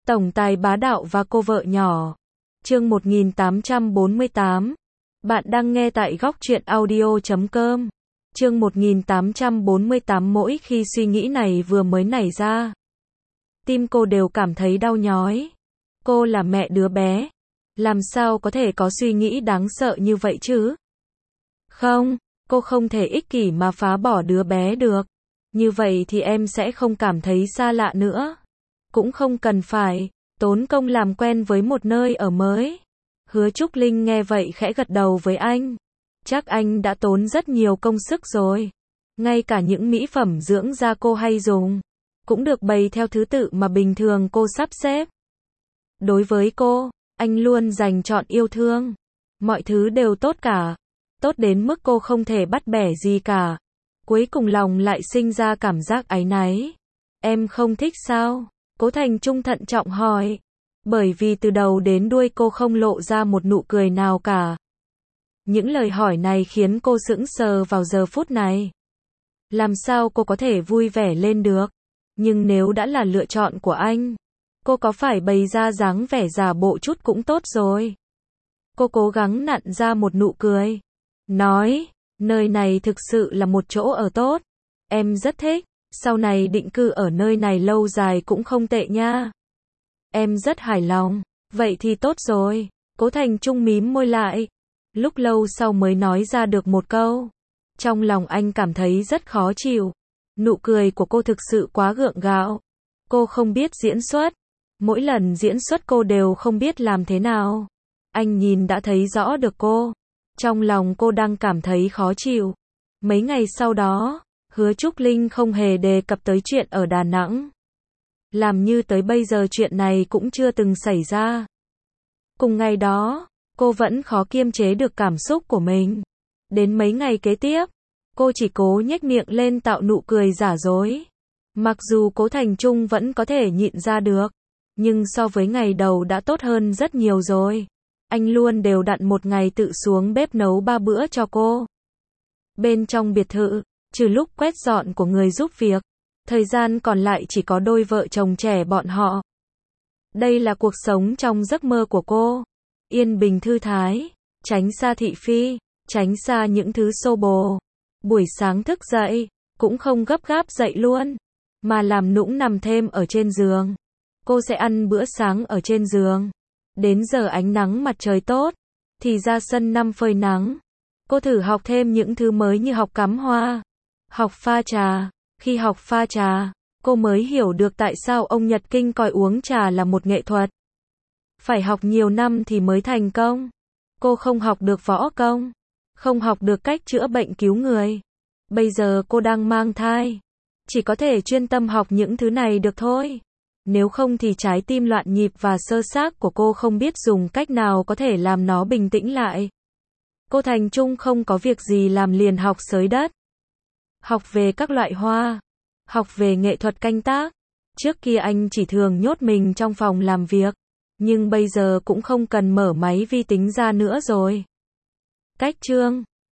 Tổng tài bá đạo và cô vợ nhỏ. Chương 1848. Bạn đang nghe tại góc truyện audio.com. Chương 1848. Mỗi khi suy nghĩ này vừa mới nảy ra, tim cô đều cảm thấy đau nhói. Cô là mẹ đứa bé, làm sao có thể có suy nghĩ đáng sợ như vậy chứ? Không, cô không thể ích kỷ mà phá bỏ đứa bé được. Như vậy thì em sẽ không cảm thấy xa lạ nữa. Cũng không cần phải tốn công làm quen với một nơi ở mới. Hứa Trúc Linh nghe vậy khẽ gật đầu với anh. Chắc anh đã tốn rất nhiều công sức rồi. Ngay cả những mỹ phẩm dưỡng da cô hay dùng cũng được bày theo thứ tự mà bình thường cô sắp xếp. Đối với cô, anh luôn dành trọn yêu thương. Mọi thứ đều tốt cả. Tốt đến mức cô không thể bắt bẻ gì cả. Cuối cùng lòng lại sinh ra cảm giác áy náy. Em không thích sao? Cố Thành Trung thận trọng hỏi. Bởi vì từ đầu đến đuôi cô không lộ ra một nụ cười nào cả. Những lời hỏi này khiến cô sững sờ vào giờ phút này. Làm sao cô có thể vui vẻ lên được? Nhưng nếu đã là lựa chọn của anh, cô có phải bày ra dáng vẻ giả bộ chút cũng tốt rồi. Cô cố gắng nặn ra một nụ cười. Nói, nơi này thực sự là một chỗ ở tốt. Em rất thích, sau này định cư ở nơi này lâu dài cũng không tệ nha. Em rất hài lòng, vậy thì tốt rồi. Cố Thành Trung mím môi lại. Lúc lâu sau mới nói ra được một câu. Trong lòng anh cảm thấy rất khó chịu. Nụ cười của cô thực sự quá gượng gạo. Cô không biết diễn xuất. Mỗi lần diễn xuất cô đều không biết làm thế nào. Anh nhìn đã thấy rõ được cô. Trong lòng cô đang cảm thấy khó chịu. Mấy ngày sau đó, Hứa Trúc Linh không hề đề cập tới chuyện ở Đà Nẵng. Làm như tới bây giờ chuyện này cũng chưa từng xảy ra. Cùng ngày đó, cô vẫn khó kiềm chế được cảm xúc của mình. Đến mấy ngày kế tiếp, cô chỉ cố nhếch miệng lên tạo nụ cười giả dối. Mặc dù Cố Thành Trung vẫn có thể nhịn ra được, nhưng so với ngày đầu đã tốt hơn rất nhiều rồi. Anh luôn đều đặn một ngày tự xuống bếp nấu 3 bữa cho cô. Bên trong biệt thự, trừ lúc quét dọn của người giúp việc, thời gian còn lại chỉ có đôi vợ chồng trẻ bọn họ. Đây là cuộc sống trong giấc mơ của cô. Yên bình thư thái, tránh xa thị phi, tránh xa những thứ xô bồ. Buổi sáng thức dậy, cũng không gấp gáp dậy luôn, mà làm nũng nằm thêm ở trên giường. Cô sẽ ăn bữa sáng ở trên giường. Đến giờ ánh nắng mặt trời tốt, thì ra sân năm phơi nắng. Cô thử học thêm những thứ mới như học cắm hoa, học pha trà. Khi học pha trà, cô mới hiểu được tại sao ông Nhật Kinh coi uống trà là một nghệ thuật. Phải học nhiều năm thì mới thành công. Cô không học được võ công, không học được cách chữa bệnh cứu người. Bây giờ cô đang mang thai, chỉ có thể chuyên tâm học những thứ này được thôi. Nếu không thì trái tim loạn nhịp và xơ xác của cô không biết dùng cách nào có thể làm nó bình tĩnh lại. Cô Thành Trung không có việc gì làm liền học xới đất. Học về các loại hoa, học về nghệ thuật canh tác. Trước kia anh chỉ thường nhốt mình trong phòng làm việc, nhưng bây giờ cũng không cần mở máy vi tính ra nữa rồi. Cách chương